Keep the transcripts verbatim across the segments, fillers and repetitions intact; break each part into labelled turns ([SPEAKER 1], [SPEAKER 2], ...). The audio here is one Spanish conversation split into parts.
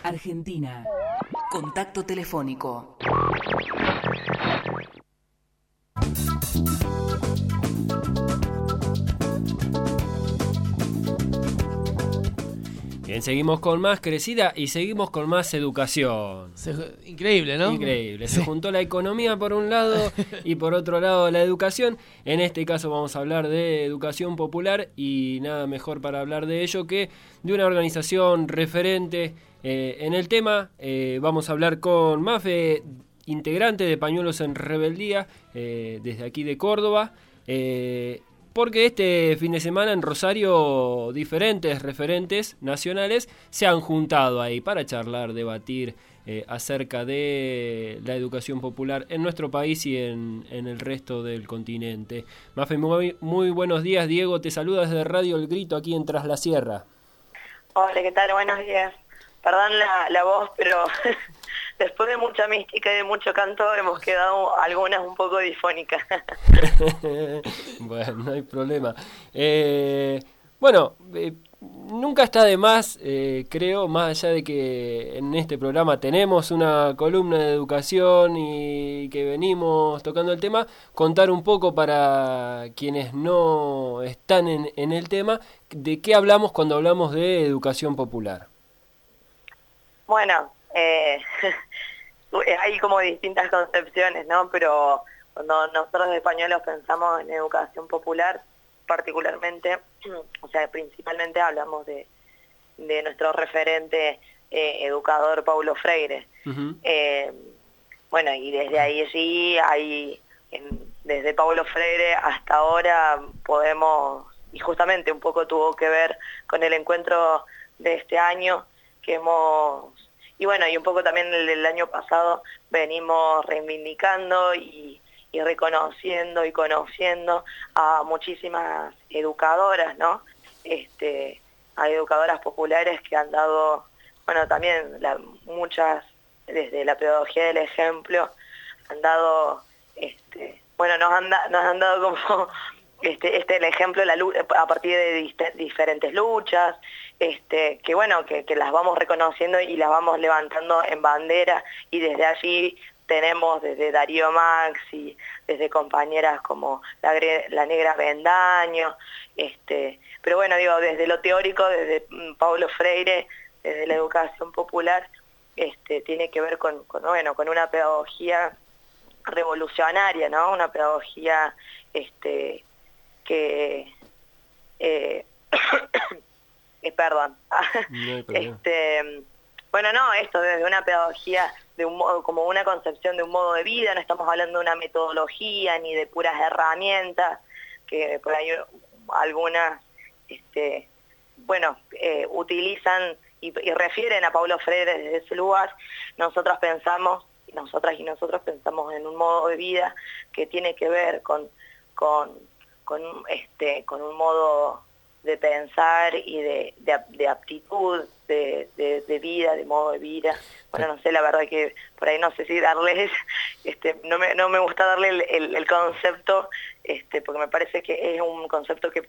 [SPEAKER 1] Argentina. Contacto telefónico.
[SPEAKER 2] Bien, seguimos con más crecida y seguimos con más educación.
[SPEAKER 3] Se, increíble, ¿no?
[SPEAKER 2] Increíble. Se
[SPEAKER 3] Sí.
[SPEAKER 2] juntó la economía por un lado y por otro lado la educación. En este caso vamos a hablar de educación popular y nada mejor para hablar de ello que de una organización referente eh, en el tema. Eh, vamos a hablar con Mafe, integrante de Pañuelos en Rebeldía, eh, desde aquí de Córdoba. Eh, Porque este fin de semana en Rosario diferentes referentes nacionales se han juntado ahí para charlar, debatir eh, acerca de la educación popular en nuestro país y en, en el resto del continente. Mafe, muy, muy buenos días. Diego te saluda desde Radio El Grito aquí en Tras la Sierra.
[SPEAKER 4] Hola, ¿qué tal? Buenos días. Perdón la, la voz, pero después de mucha mística y de mucho canto hemos quedado algunas un poco difónicas.
[SPEAKER 2] Bueno, no hay problema. Eh, bueno, eh, nunca está de más, eh, creo, más allá de que en este programa tenemos una columna de educación y que venimos tocando el tema, contar un poco para quienes no están en, en el tema, de qué hablamos cuando hablamos de educación popular.
[SPEAKER 4] Bueno, eh, hay como distintas concepciones, ¿no? Pero cuando nosotros de Pañuelos pensamos en educación popular, particularmente, o sea, principalmente hablamos de, de nuestro referente eh, educador Paulo Freire. Uh-huh. Eh, bueno, y desde ahí sí, hay, en, desde Paulo Freire hasta ahora podemos, y justamente un poco tuvo que ver con el encuentro de este año, que hemos, y bueno, y un poco también el del año pasado, venimos reivindicando y, y reconociendo y conociendo a muchísimas educadoras, ¿no? Este, hay educadoras populares que han dado, bueno, también la, muchas, desde la pedagogía del ejemplo, han dado, este, bueno, nos han, da, nos han dado como este, este el ejemplo la, a partir de dist- diferentes luchas, este, que bueno, que, que las vamos reconociendo y las vamos levantando en bandera, y desde allí tenemos desde Darío Maxi, desde compañeras como la, la Negra Bendaño, este, pero bueno, digo, desde lo teórico, desde Paulo Freire, desde la educación popular, este, tiene que ver con, con, bueno, con una pedagogía revolucionaria, ¿no? Una pedagogía este, que... Eh, eh, perdón.
[SPEAKER 2] No
[SPEAKER 4] este, bueno, no, esto desde una pedagogía, de un modo, como una concepción de un modo de vida, no estamos hablando de una metodología ni de puras herramientas, que por ahí algunas, este, bueno, eh, utilizan y, y refieren a Paulo Freire desde ese lugar. Nosotros pensamos, nosotras y nosotros pensamos en un modo de vida que tiene que ver con, con, con, este, con un modo de pensar y de, de, de aptitud, de, de, de vida, de modo de vida. Bueno, no sé, la verdad que por ahí no sé si darles, este, no me, no me gusta darle el, el, el concepto, este, porque me parece que es un concepto que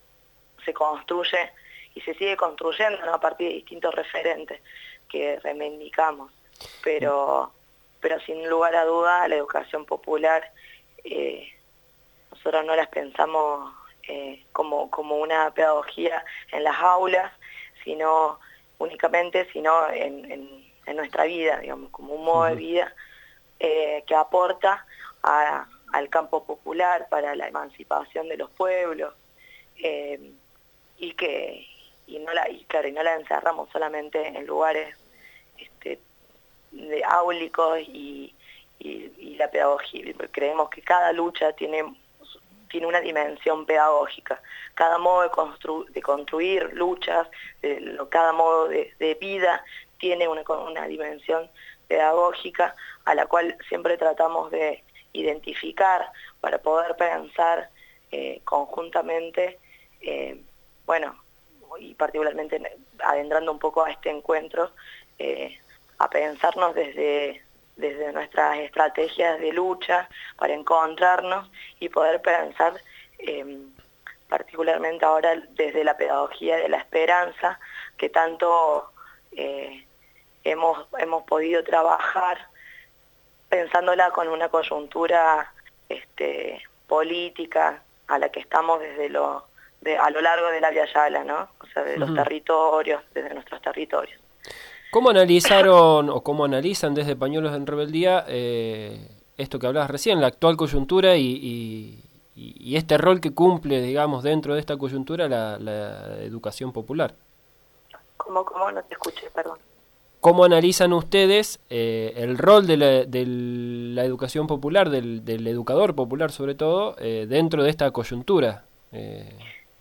[SPEAKER 4] se construye y se sigue construyendo, ¿no? A partir de distintos referentes que reivindicamos. Pero, pero sin lugar a duda, la educación popular, eh, nosotros no las pensamos Eh, como, como una pedagogía en las aulas, sino únicamente, sino en, en, en nuestra vida, digamos, como un modo de vida eh, que aporta a, al campo popular para la emancipación de los pueblos, eh, y que y no la y claro y no la encerramos solamente en lugares este, de áulicos y, y, y la pedagogía. Creemos que cada lucha tiene tiene una dimensión pedagógica. Cada modo de, constru de construir luchas, de lo, cada modo de, de vida tiene una, una dimensión pedagógica a la cual siempre tratamos de identificar para poder pensar eh, conjuntamente, eh, bueno, y particularmente adentrando un poco a este encuentro, eh, a pensarnos desde... desde nuestras estrategias de lucha para encontrarnos y poder pensar, eh, particularmente ahora desde la pedagogía de la esperanza, que tanto eh, hemos, hemos podido trabajar pensándola con una coyuntura este, política a la que estamos desde lo, de, a lo largo de la Via Yala, ¿no? O sea, de los uh-huh. territorios, desde nuestros territorios.
[SPEAKER 2] ¿Cómo analizaron o cómo analizan desde Pañuelos en Rebeldía eh, esto que hablabas recién, la actual coyuntura y, y, y este rol que cumple, digamos, dentro de esta coyuntura la, la educación popular?
[SPEAKER 4] ¿Cómo, cómo? No te escuché, perdón.
[SPEAKER 2] ¿Cómo analizan ustedes eh, el rol de la, de la educación popular, del, del educador popular sobre todo, eh, dentro de esta coyuntura? Eh...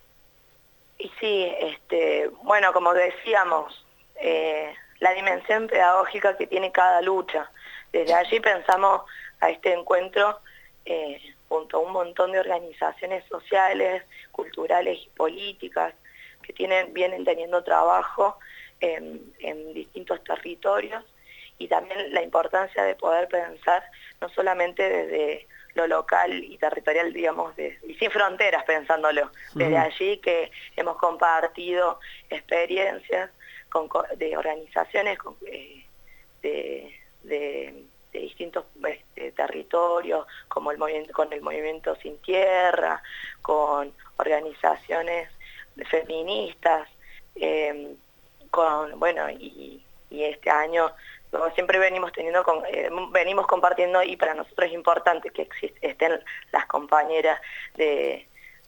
[SPEAKER 4] Y sí, este, bueno, como decíamos, eh, la dimensión pedagógica que tiene cada lucha. Desde allí pensamos a este encuentro eh, junto a un montón de organizaciones sociales, culturales y políticas que tienen, vienen teniendo trabajo en, en distintos territorios, y también la importancia de poder pensar no solamente desde lo local y territorial, digamos, de, y sin fronteras pensándolo, desde uh-huh. allí que hemos compartido experiencias con, de organizaciones con, eh, de, de, de distintos este, territorios, como el movimiento, con el Movimiento Sin Tierra, con organizaciones feministas, eh, con, bueno, y, y este año como siempre venimos teniendo con, eh, venimos compartiendo, y para nosotros es importante que exist, estén las compañeras de,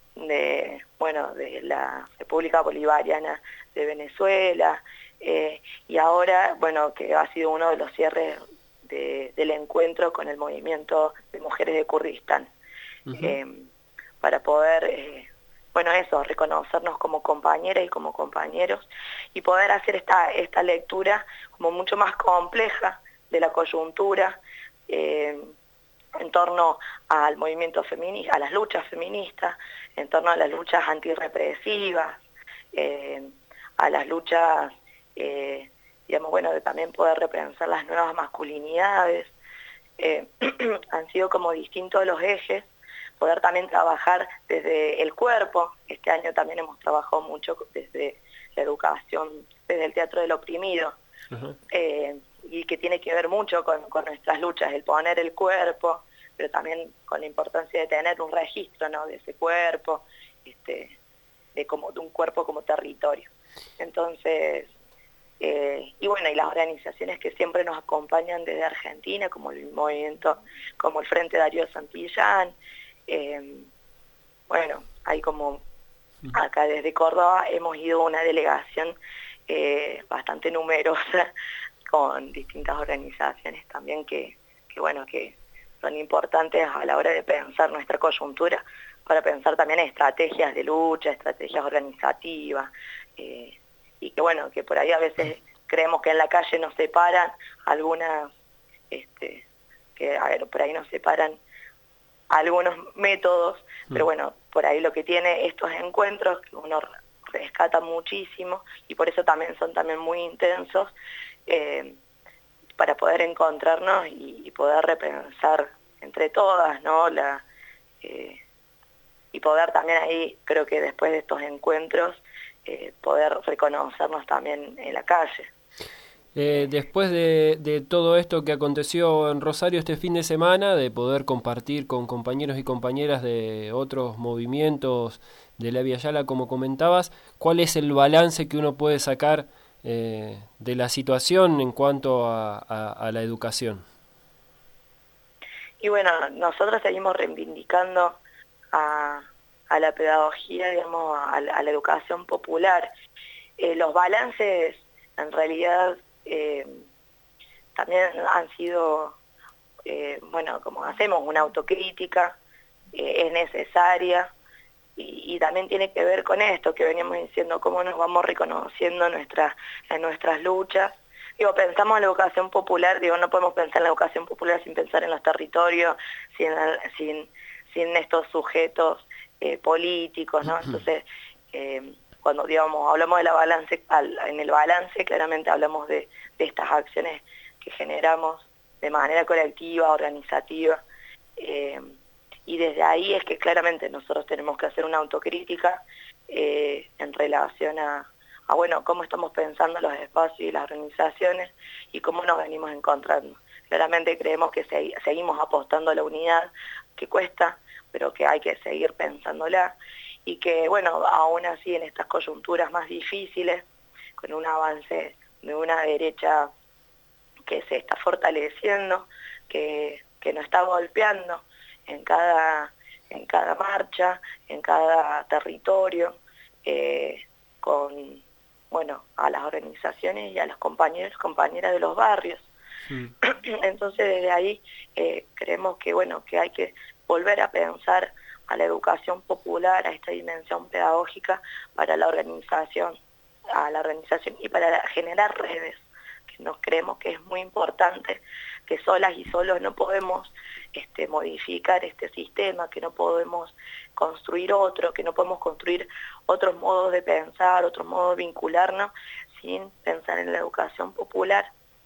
[SPEAKER 4] de bueno de la República Bolivariana de Venezuela, eh, y ahora bueno que ha sido uno de los cierres de, del encuentro con el movimiento de mujeres de Kurdistán, uh-huh. eh, para poder eh, bueno eso, reconocernos como compañeras y como compañeros, y poder hacer esta, esta lectura como mucho más compleja de la coyuntura eh, en torno al movimiento feminista, a las luchas feministas, en torno a las luchas antirrepresivas, eh, a las luchas, eh, digamos, bueno, de también poder repensar las nuevas masculinidades. Eh, han sido como distintos los ejes, poder también trabajar desde el cuerpo. Este año también hemos trabajado mucho desde la educación, desde el teatro del oprimido, uh-huh. eh, y que tiene que ver mucho con, con nuestras luchas, el poner el cuerpo, pero también con la importancia de tener un registro, ¿no?, de ese cuerpo, este, de, como, de un cuerpo como territorio. Entonces, eh, y bueno, y las organizaciones que siempre nos acompañan desde Argentina, como el movimiento, como el Frente Darío Santillán, Eh, bueno, hay como acá desde Córdoba hemos ido una delegación eh, bastante numerosa con distintas organizaciones también que, que bueno que son importantes a la hora de pensar nuestra coyuntura, para pensar también estrategias de lucha, estrategias organizativas, eh, y que bueno, que por ahí a veces creemos que en la calle nos separan algunas, este, que a ver, por ahí nos separan algunos métodos, mm. pero bueno, por ahí lo que tiene estos encuentros, que uno rescata muchísimo, y por eso también son también muy intensos, eh, para poder encontrarnos y, y poder repensar entre todas, ¿no? La, eh, y poder también ahí, creo que después de estos encuentros, eh, poder reconocernos también en la calle.
[SPEAKER 2] Eh, después de, de todo esto que aconteció en Rosario este fin de semana, de poder compartir con compañeros y compañeras de otros movimientos de la Via Yala, como comentabas, ¿cuál es el balance que uno puede sacar eh, de la situación en cuanto a, a, a la educación?
[SPEAKER 4] Y bueno, nosotros seguimos reivindicando a, a la pedagogía, digamos, a, a la educación popular. Eh, los balances, en realidad, Eh, también han sido, eh, bueno, como hacemos una autocrítica, eh, es necesaria, y, y también tiene que ver con esto que veníamos diciendo, cómo nos vamos reconociendo nuestras, en nuestras luchas. Digo, pensamos en la educación popular, digo, no podemos pensar en la educación popular sin pensar en los territorios, sin, sin, sin estos sujetos eh, políticos, ¿no? Entonces, eh, cuando digamos hablamos de la balance, en el balance claramente hablamos de, de estas acciones que generamos de manera colectiva, organizativa, eh, y desde ahí es que claramente nosotros tenemos que hacer una autocrítica eh, en relación a, a bueno, cómo estamos pensando los espacios y las organizaciones y cómo nos venimos encontrando. Claramente creemos que se, seguimos apostando a la unidad, que cuesta, pero que hay que seguir pensándola, y que, bueno, aún así en estas coyunturas más difíciles, con un avance de una derecha que se está fortaleciendo, que, que nos está golpeando en cada, en cada marcha, en cada territorio, eh, con, bueno, a las organizaciones y a los compañeros, compañeras de los barrios. Mm. Entonces desde ahí eh, creemos que, bueno, que hay que volver a pensar a la educación popular, a esta dimensión pedagógica para la organización, a la organización y para generar redes, que nos creemos que es muy importante, que solas y solos no podemos este, modificar este sistema, que no podemos construir otro, que no podemos construir otros modos de pensar, otros modos de vincularnos sin pensar en la educación popular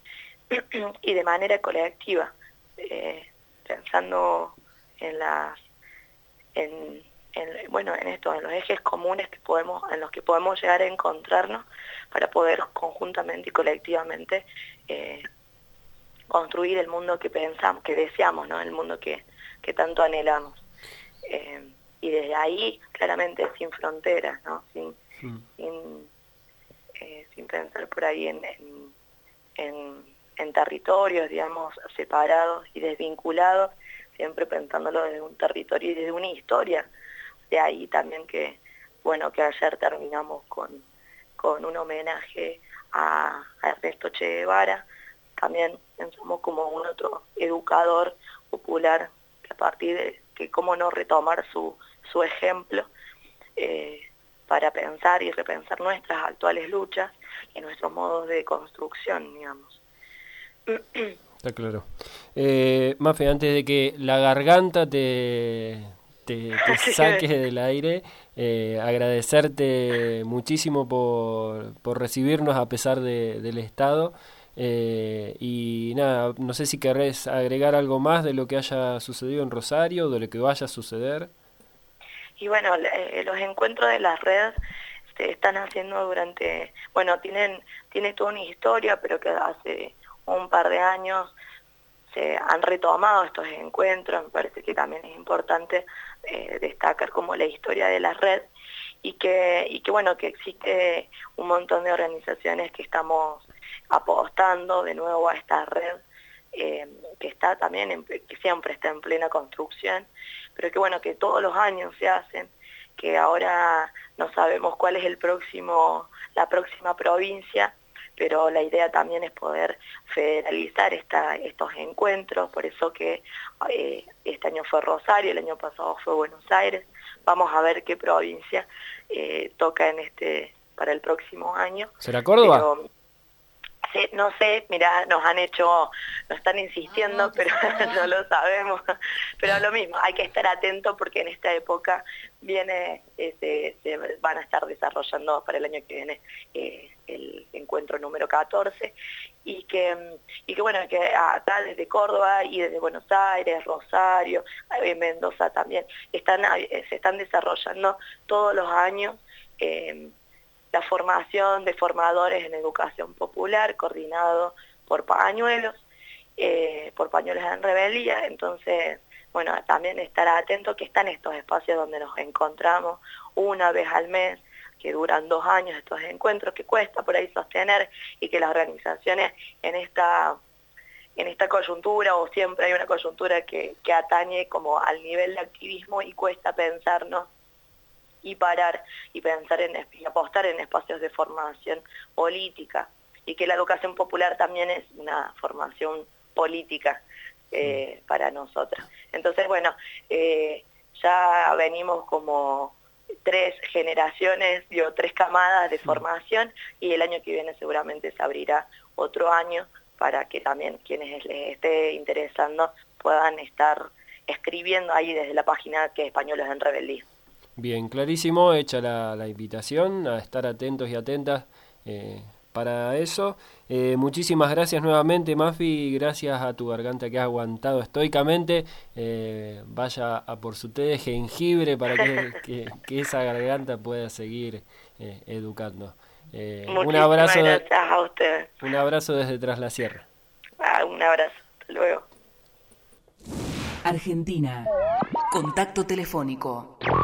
[SPEAKER 4] y de manera colectiva, eh, pensando en las En, en, bueno, en esto, en los ejes comunes que podemos, en los que podemos llegar a encontrarnos para poder conjuntamente y colectivamente eh, construir el mundo que pensamos, que deseamos, ¿no? El mundo que, que tanto anhelamos. Eh, y desde ahí, claramente, sin fronteras, ¿no? Sin, mm. sin, eh, sin pensar por ahí en, en, en, en territorios, digamos, separados y desvinculados, siempre pensándolo desde un territorio y desde una historia. De ahí también que, bueno, que ayer terminamos con, con un homenaje a, a Ernesto Che Guevara. También pensamos como un otro educador popular, que a partir de que cómo no retomar su, su ejemplo eh, para pensar y repensar nuestras actuales luchas y nuestros modos de construcción, digamos.
[SPEAKER 2] Está claro. Eh, Mafe, antes de que la garganta te, te, te saque del aire, eh, agradecerte muchísimo por, por recibirnos a pesar de, del estado. Eh, y nada, no sé si querés agregar algo más de lo que haya sucedido en Rosario, de lo que vaya a suceder.
[SPEAKER 4] Y bueno, eh, los encuentros de las redes se están haciendo durante, bueno, tienen, tiene toda una historia, pero que hace un par de años se han retomado estos encuentros. Me parece que también es importante eh, destacar como la historia de la red y que, y que bueno, que existe un montón de organizaciones que estamos apostando de nuevo a esta red, eh, que está también, en, que siempre está en plena construcción, pero que bueno, que todos los años se hacen, que ahora no sabemos cuál es el próximo, la próxima provincia, pero la idea también es poder federalizar esta, estos encuentros, por eso que eh, este año fue Rosario, el año pasado fue Buenos Aires. Vamos a ver qué provincia eh, toca en este para el próximo año.
[SPEAKER 2] ¿Será Córdoba?
[SPEAKER 4] Pero, sí, no sé, mira, nos han hecho, nos están insistiendo, ah, no, pero no lo sabemos. Pero lo mismo, hay que estar atento porque en esta época viene, eh, se, se van a estar desarrollando para el año que viene eh, el encuentro número catorce, y que, y que bueno, que acá desde Córdoba y desde Buenos Aires, Rosario, en Mendoza también, están, se están desarrollando todos los años eh, la formación de formadores en educación popular, coordinado por Pañuelos, eh, por Pañuelos en Rebeldía. Entonces, bueno, también estar atento que están estos espacios donde nos encontramos una vez al mes, que duran dos años estos encuentros, que cuesta por ahí sostener, y que las organizaciones en esta en esta coyuntura, o siempre hay una coyuntura que, que atañe como al nivel de activismo y cuesta pensarnos y parar y pensar en y apostar en espacios de formación política, y que la educación popular también es una formación política eh, para nosotras. Entonces, bueno, eh, ya venimos como tres generaciones, digo, tres camadas de formación, y el año que viene seguramente se abrirá otro año para que también quienes les esté interesando puedan estar escribiendo ahí desde la página que es Pañuelos en Rebeldía.
[SPEAKER 2] Bien, clarísimo, hecha la, la invitación a estar atentos y atentas eh, para eso. Eh, muchísimas gracias nuevamente, Mafi, gracias a tu garganta que has aguantado estoicamente. Eh, vaya a por su té de jengibre para que, que, que esa garganta pueda seguir eh, educando. Eh, un
[SPEAKER 4] Muchísimas
[SPEAKER 2] abrazo,
[SPEAKER 4] gracias a ustedes.
[SPEAKER 2] un abrazo desde Tras la Sierra.
[SPEAKER 4] Ah, un abrazo. Hasta luego.
[SPEAKER 1] Argentina. Contacto telefónico.